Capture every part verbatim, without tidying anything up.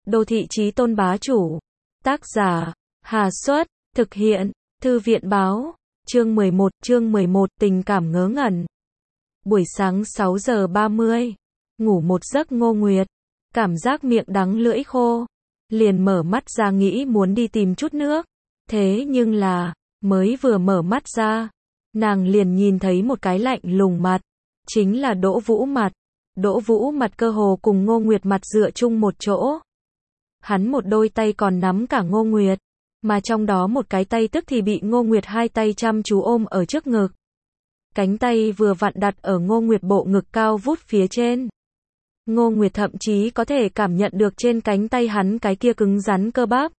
Đô thị chí tôn bá chủ. Tác giả, Hà Xuất, thực hiện, Thư viện báo, chương mười một, chương mười một, tình cảm ngớ ngẩn. Buổi sáng sáu giờ ba mươi, ngủ một giấc Ngô Nguyệt, cảm giác miệng đắng lưỡi khô, liền mở mắt ra nghĩ muốn đi tìm chút nước. Thế nhưng là, mới vừa mở mắt ra, nàng liền nhìn thấy một cái lạnh lùng mặt, chính là Đỗ Vũ mặt. Đỗ Vũ mặt cơ hồ cùng Ngô Nguyệt mặt dựa chung một chỗ. Hắn một đôi tay còn nắm cả Ngô Nguyệt, mà trong đó một cái tay tức thì bị Ngô Nguyệt hai tay chăm chú ôm ở trước ngực. Cánh tay vừa vặn đặt ở Ngô Nguyệt bộ ngực cao vút phía trên. Ngô Nguyệt thậm chí có thể cảm nhận được trên cánh tay hắn cái kia cứng rắn cơ bắp.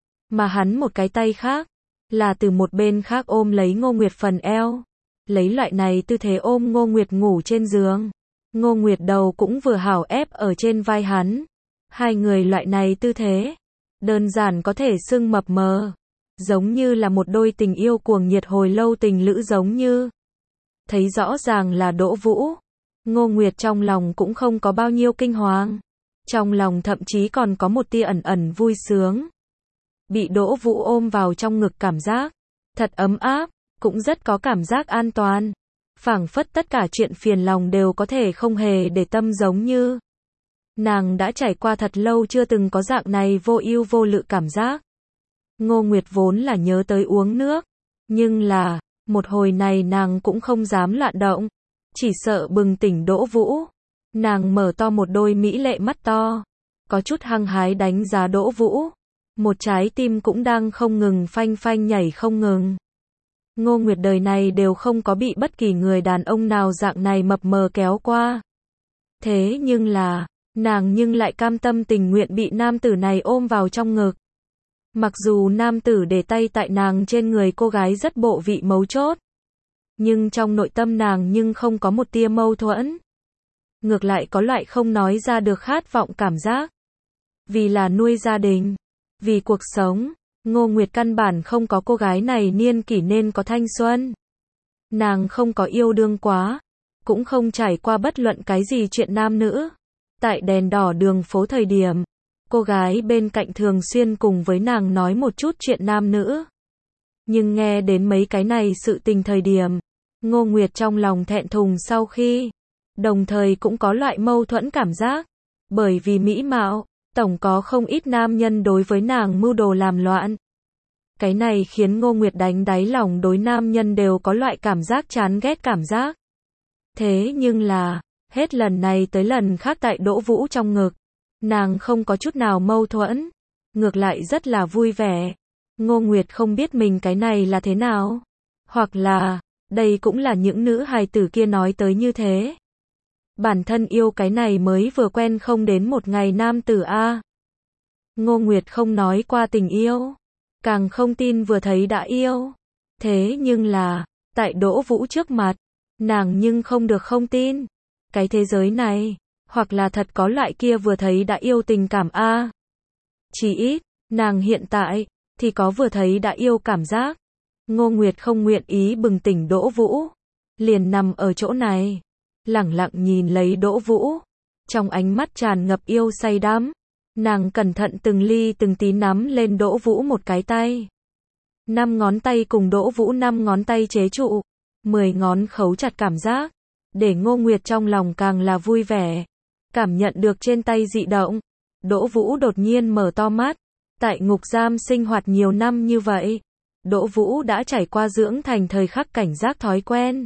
Mà hắn một cái tay khác, là từ một bên khác ôm lấy Ngô Nguyệt phần eo. Lấy loại này tư thế ôm Ngô Nguyệt ngủ trên giường. Ngô Nguyệt đầu cũng vừa hảo ép ở trên vai hắn. Hai người loại này tư thế, đơn giản có thể xưng mập mờ, giống như là một đôi tình yêu cuồng nhiệt hồi lâu tình lữ giống như. Thấy rõ ràng là Đỗ Vũ, Ngô Nguyệt trong lòng cũng không có bao nhiêu kinh hoàng, trong lòng thậm chí còn có một tia ẩn ẩn vui sướng. Bị Đỗ Vũ ôm vào trong ngực cảm giác thật ấm áp, cũng rất có cảm giác an toàn, phảng phất tất cả chuyện phiền lòng đều có thể không hề để tâm giống như. Nàng đã trải qua thật lâu chưa từng có dạng này vô ưu vô lự cảm giác. Ngô Nguyệt vốn là nhớ tới uống nước, nhưng là, một hồi này nàng cũng không dám loạn động, chỉ sợ bừng tỉnh Đỗ Vũ. Nàng mở to một đôi mỹ lệ mắt to, có chút hăng hái đánh giá Đỗ Vũ, một trái tim cũng đang không ngừng phanh phanh nhảy không ngừng. Ngô Nguyệt đời này đều không có bị bất kỳ người đàn ông nào dạng này mập mờ kéo qua. Thế nhưng là, nàng nhưng lại cam tâm tình nguyện bị nam tử này ôm vào trong ngực. Mặc dù nam tử để tay tại nàng trên người cô gái rất bộ vị mấu chốt, nhưng trong nội tâm nàng nhưng không có một tia mâu thuẫn. Ngược lại có loại không nói ra được khát vọng cảm giác. Vì là nuôi gia đình, vì cuộc sống, Ngô Nguyệt căn bản không có cô gái này niên kỷ nên có thanh xuân. Nàng không có yêu đương quá, cũng không trải qua bất luận cái gì chuyện nam nữ. Tại đèn đỏ đường phố thời điểm, cô gái bên cạnh thường xuyên cùng với nàng nói một chút chuyện nam nữ. Nhưng nghe đến mấy cái này sự tình thời điểm, Ngô Nguyệt trong lòng thẹn thùng sau khi, đồng thời cũng có loại mâu thuẫn cảm giác. Bởi vì mỹ mạo, tổng có không ít nam nhân đối với nàng mưu đồ làm loạn. Cái này khiến Ngô Nguyệt đánh đáy lòng đối nam nhân đều có loại cảm giác chán ghét cảm giác. Thế nhưng là, hết lần này tới lần khác tại Đỗ Vũ trong ngực, nàng không có chút nào mâu thuẫn, ngược lại rất là vui vẻ. Ngô Nguyệt không biết mình cái này là thế nào, hoặc là, đây cũng là những nữ hài tử kia nói tới như thế. Bản thân yêu cái này mới vừa quen không đến một ngày nam tử a. Ngô Nguyệt không nói qua tình yêu, càng không tin vừa thấy đã yêu. Thế nhưng là, tại Đỗ Vũ trước mặt, nàng nhưng không được không tin. Cái thế giới này, hoặc là thật có loại kia vừa thấy đã yêu tình cảm a. Chỉ ít, nàng hiện tại, thì có vừa thấy đã yêu cảm giác. Ngô Nguyệt không nguyện ý bừng tỉnh Đỗ Vũ, liền nằm ở chỗ này, lẳng lặng nhìn lấy Đỗ Vũ, trong ánh mắt tràn ngập yêu say đắm. Nàng cẩn thận từng ly từng tí nắm lên Đỗ Vũ một cái tay. Năm ngón tay cùng Đỗ Vũ năm ngón tay chế trụ, mười ngón khấu chặt cảm giác, để Ngô Nguyệt trong lòng càng là vui vẻ. Cảm nhận được trên tay dị động, Đỗ Vũ đột nhiên mở to mắt. Tại ngục giam sinh hoạt nhiều năm như vậy, Đỗ Vũ đã trải qua dưỡng thành thời khắc cảnh giác thói quen.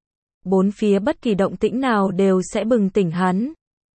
Bốn phía bất kỳ động tĩnh nào đều sẽ bừng tỉnh hắn.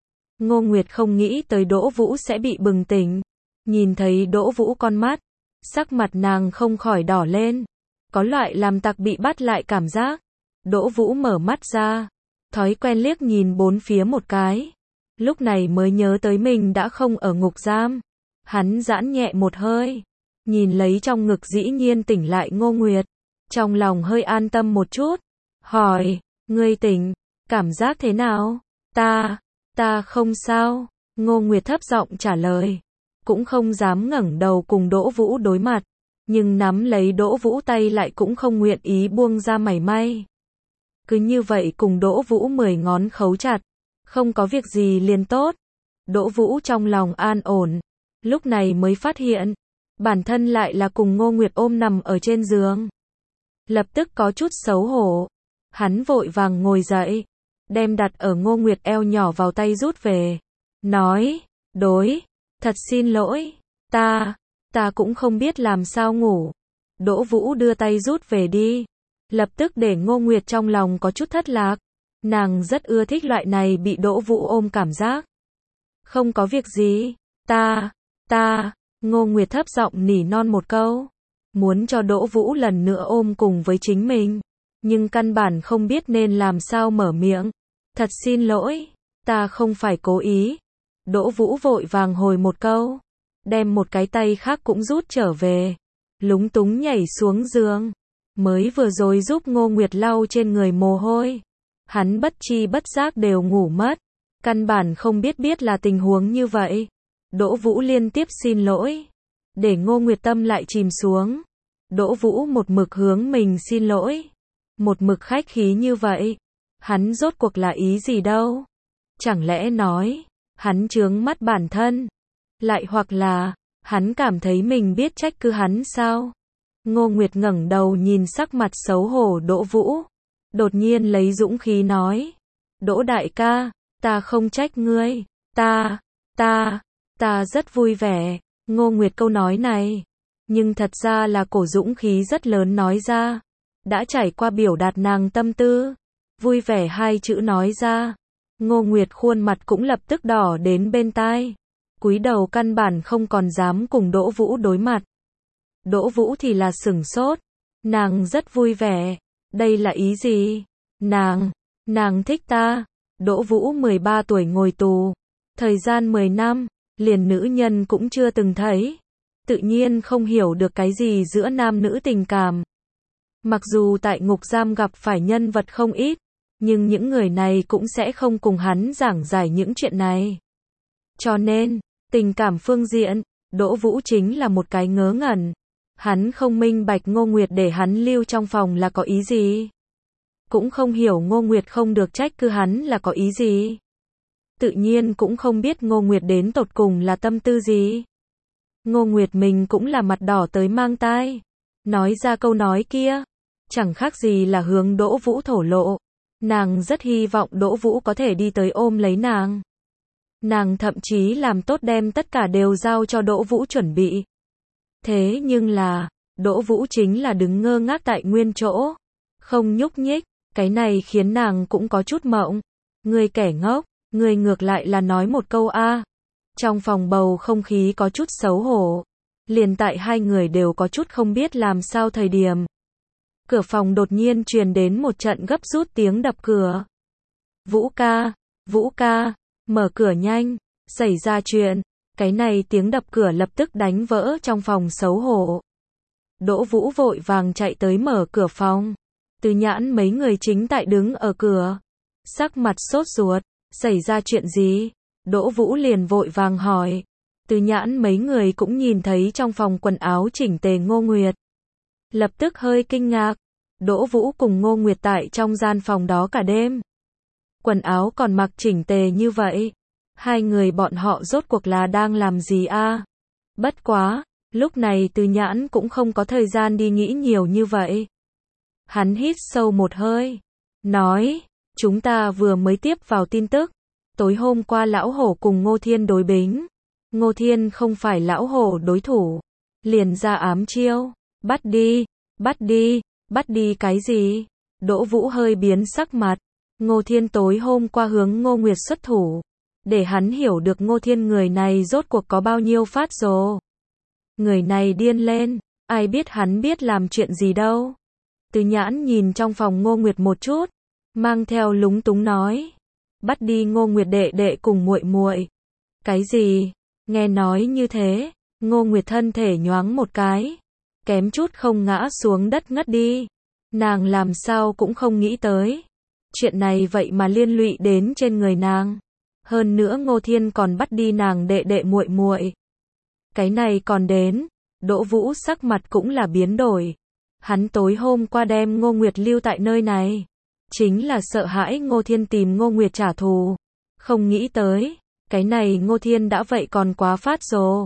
Ngô Nguyệt không nghĩ tới Đỗ Vũ sẽ bị bừng tỉnh. Nhìn thấy Đỗ Vũ con mắt, sắc mặt nàng không khỏi đỏ lên, có loại làm tặc bị bắt lại cảm giác. Đỗ Vũ mở mắt ra, thói quen liếc nhìn bốn phía một cái, lúc này mới nhớ tới mình đã không ở ngục giam. Hắn giãn nhẹ một hơi, nhìn lấy trong ngực dĩ nhiên tỉnh lại Ngô Nguyệt, trong lòng hơi an tâm một chút, hỏi, ngươi tỉnh, cảm giác thế nào? Ta, ta không sao, Ngô Nguyệt thấp giọng trả lời, cũng không dám ngẩng đầu cùng Đỗ Vũ đối mặt, nhưng nắm lấy Đỗ Vũ tay lại cũng không nguyện ý buông ra mảy may. Cứ như vậy cùng Đỗ Vũ mười ngón khấu chặt, không có việc gì liền tốt. Đỗ Vũ trong lòng an ổn, lúc này mới phát hiện, bản thân lại là cùng Ngô Nguyệt ôm nằm ở trên giường. Lập tức có chút xấu hổ. Hắn vội vàng ngồi dậy, đem đặt ở Ngô Nguyệt eo nhỏ vào tay rút về. Nói, đối, thật xin lỗi, ta, ta cũng không biết làm sao ngủ. Đỗ Vũ đưa tay rút về đi. Lập tức để Ngô Nguyệt trong lòng có chút thất lạc. Nàng rất ưa thích loại này bị Đỗ Vũ ôm cảm giác. Không có việc gì, ta, ta, Ngô Nguyệt thấp giọng nỉ non một câu. Muốn cho Đỗ Vũ lần nữa ôm cùng với chính mình. Nhưng căn bản không biết nên làm sao mở miệng. Thật xin lỗi, ta không phải cố ý. Đỗ Vũ vội vàng hồi một câu. Đem một cái tay khác cũng rút trở về. Lúng túng nhảy xuống giường. Mới vừa rồi giúp Ngô Nguyệt lau trên người mồ hôi. Hắn bất chi bất giác đều ngủ mất. Căn bản không biết biết là tình huống như vậy. Đỗ Vũ liên tiếp xin lỗi. Để Ngô Nguyệt tâm lại chìm xuống. Đỗ Vũ một mực hướng mình xin lỗi. Một mực khách khí như vậy. Hắn rốt cuộc là ý gì đâu. Chẳng lẽ nói, hắn chướng mắt bản thân. Lại hoặc là, hắn cảm thấy mình biết trách cứ hắn sao? Ngô Nguyệt ngẩng đầu nhìn sắc mặt xấu hổ Đỗ Vũ. Đột nhiên lấy dũng khí nói. Đỗ đại ca, ta không trách ngươi. Ta, ta, ta rất vui vẻ. Ngô Nguyệt câu nói này. Nhưng thật ra là cổ dũng khí rất lớn nói ra. Đã trải qua biểu đạt nàng tâm tư. Vui vẻ hai chữ nói ra. Ngô Nguyệt khuôn mặt cũng lập tức đỏ đến bên tai. Cúi đầu căn bản không còn dám cùng Đỗ Vũ đối mặt. Đỗ Vũ thì là sửng sốt. Nàng rất vui vẻ. Đây là ý gì? Nàng, nàng thích ta. Đỗ Vũ mười ba tuổi ngồi tù. Thời gian mười năm, liền nữ nhân cũng chưa từng thấy. Tự nhiên không hiểu được cái gì giữa nam nữ tình cảm. Mặc dù tại ngục giam gặp phải nhân vật không ít, nhưng những người này cũng sẽ không cùng hắn giảng giải những chuyện này. Cho nên, tình cảm phương diện, Đỗ Vũ chính là một cái ngớ ngẩn. Hắn không minh bạch Ngô Nguyệt để hắn lưu trong phòng là có ý gì. Cũng không hiểu Ngô Nguyệt không được trách cứ hắn là có ý gì. Tự nhiên cũng không biết Ngô Nguyệt đến tột cùng là tâm tư gì. Ngô Nguyệt mình cũng là mặt đỏ tới mang tai. Nói ra câu nói kia, chẳng khác gì là hướng Đỗ Vũ thổ lộ. Nàng rất hy vọng Đỗ Vũ có thể đi tới ôm lấy nàng. Nàng thậm chí làm tốt đem tất cả đều giao cho Đỗ Vũ chuẩn bị. Thế nhưng là, Đỗ Vũ chính là đứng ngơ ngác tại nguyên chỗ. Không nhúc nhích, cái này khiến nàng cũng có chút mộng. Người kẻ ngốc, người ngược lại là nói một câu a. Trong phòng bầu không khí có chút xấu hổ. Liền tại hai người đều có chút không biết làm sao thời điểm. Cửa phòng đột nhiên truyền đến một trận gấp rút tiếng đập cửa. Vũ ca, Vũ ca, mở cửa nhanh, xảy ra chuyện. Cái này tiếng đập cửa lập tức đánh vỡ trong phòng xấu hổ. Đỗ Vũ vội vàng chạy tới mở cửa phòng. Từ Nhãn mấy người chính tại đứng ở cửa. Sắc mặt sốt ruột, xảy ra chuyện gì? Đỗ Vũ liền vội vàng hỏi. Từ Nhãn mấy người cũng nhìn thấy trong phòng quần áo chỉnh tề Ngô Nguyệt. Lập tức hơi kinh ngạc. Đỗ Vũ cùng Ngô Nguyệt tại trong gian phòng đó cả đêm. Quần áo còn mặc chỉnh tề như vậy. Hai người bọn họ rốt cuộc là đang làm gì a? Bất quá, lúc này Từ Nhãn cũng không có thời gian đi nghĩ nhiều như vậy. Hắn hít sâu một hơi. Nói, chúng ta vừa mới tiếp vào tin tức. Tối hôm qua Lão Hổ cùng Ngô Thiên đối bính. Ngô Thiên không phải Lão Hổ đối thủ. Liền ra ám chiêu. Bắt đi, bắt đi, bắt đi cái gì? Đỗ Vũ hơi biến sắc mặt. Ngô Thiên tối hôm qua hướng Ngô Nguyệt xuất thủ. Để hắn hiểu được Ngô Thiên người này rốt cuộc có bao nhiêu phát rồ. Người này điên lên, ai biết hắn biết làm chuyện gì đâu. Từ Nhãn nhìn trong phòng Ngô Nguyệt một chút, mang theo lúng túng nói. Bắt đi Ngô Nguyệt đệ đệ cùng muội muội. Cái gì? Nghe nói như thế, Ngô Nguyệt thân thể nhoáng một cái. Kém chút không ngã xuống đất ngất đi. Nàng làm sao cũng không nghĩ tới. Chuyện này vậy mà liên lụy đến trên người nàng. Hơn nữa Ngô Thiên còn bắt đi nàng đệ đệ muội muội. Cái này còn đến, Đỗ Vũ sắc mặt cũng là biến đổi. Hắn tối hôm qua đem Ngô Nguyệt lưu tại nơi này. Chính là sợ hãi Ngô Thiên tìm Ngô Nguyệt trả thù. Không nghĩ tới, cái này Ngô Thiên đã vậy còn quá phát rồ.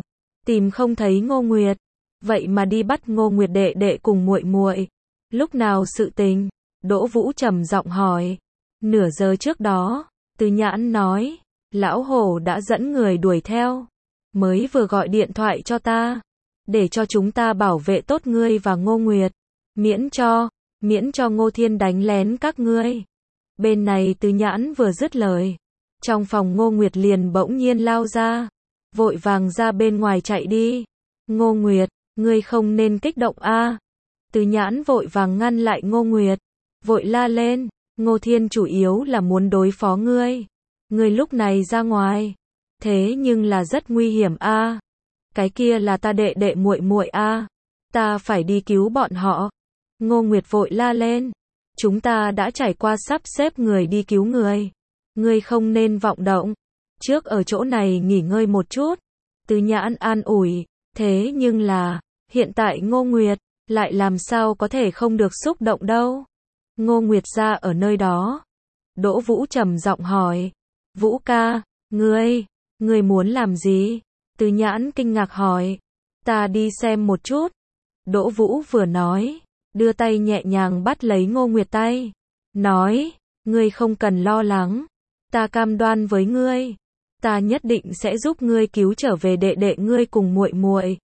tìm không thấy Ngô Nguyệt, vậy mà đi bắt Ngô Nguyệt đệ đệ cùng muội muội. Lúc nào sự tình? Đỗ Vũ trầm giọng hỏi. Nửa giờ trước đó, Từ Nhãn nói, lão hổ đã dẫn người đuổi theo, mới vừa gọi điện thoại cho ta, để cho chúng ta bảo vệ tốt ngươi và Ngô Nguyệt, miễn cho, miễn cho Ngô Thiên đánh lén các ngươi. Bên này Từ Nhãn vừa dứt lời, trong phòng Ngô Nguyệt liền bỗng nhiên lao ra, vội vàng ra bên ngoài chạy đi. Ngô Nguyệt, ngươi không nên kích động a. Từ Nhãn vội vàng ngăn lại Ngô Nguyệt, vội la lên, Ngô Thiên chủ yếu là muốn đối phó ngươi. Ngươi lúc này ra ngoài, thế nhưng là rất nguy hiểm a. Cái kia là ta đệ đệ muội muội a, ta phải đi cứu bọn họ. Ngô Nguyệt vội la lên, chúng ta đã trải qua sắp xếp người đi cứu người, ngươi không nên vọng động, trước ở chỗ này nghỉ ngơi một chút. Từ Nhãn an ủi, thế nhưng là, hiện tại Ngô Nguyệt, lại làm sao có thể không được xúc động đâu. Ngô Nguyệt ra ở nơi đó. Đỗ Vũ trầm giọng hỏi, Vũ ca, ngươi, ngươi muốn làm gì? Từ Nhãn kinh ngạc hỏi, ta đi xem một chút. Đỗ Vũ vừa nói, đưa tay nhẹ nhàng bắt lấy Ngô Nguyệt tay, nói, ngươi không cần lo lắng, ta cam đoan với ngươi, ta nhất định sẽ giúp ngươi cứu trở về đệ đệ ngươi cùng muội muội.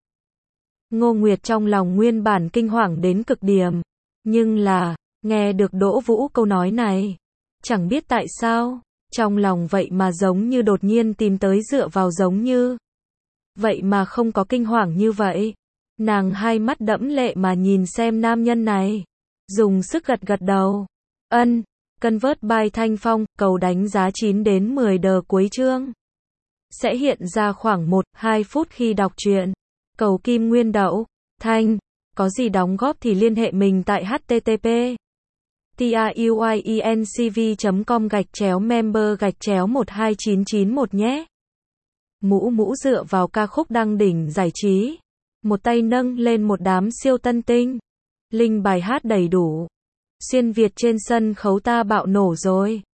Ngô Nguyệt trong lòng nguyên bản kinh hoàng đến cực điểm, nhưng là, nghe được Đỗ Vũ câu nói này, chẳng biết tại sao, trong lòng vậy mà giống như đột nhiên tìm tới dựa vào giống như. Vậy mà không có kinh hoàng như vậy. Nàng hai mắt đẫm lệ mà nhìn xem nam nhân này, dùng sức gật gật đầu. Ân, Convert by Thanh Phong, cầu đánh giá chín đến mười đờ cuối chương. Sẽ hiện ra khoảng một đến hai phút khi đọc truyện. Cầu kim nguyên đậu, Thanh, có gì đóng góp thì liên hệ mình tại http truyencv chấm com gạch chéo member gạch chéo một hai chín chín một nhé. Mũ Mũ dựa vào ca khúc đăng đỉnh giải trí, một tay nâng lên một đám siêu tân tinh. Link bài hát đầy đủ. Xuyên Việt trên sân khấu ta bạo nổ rồi.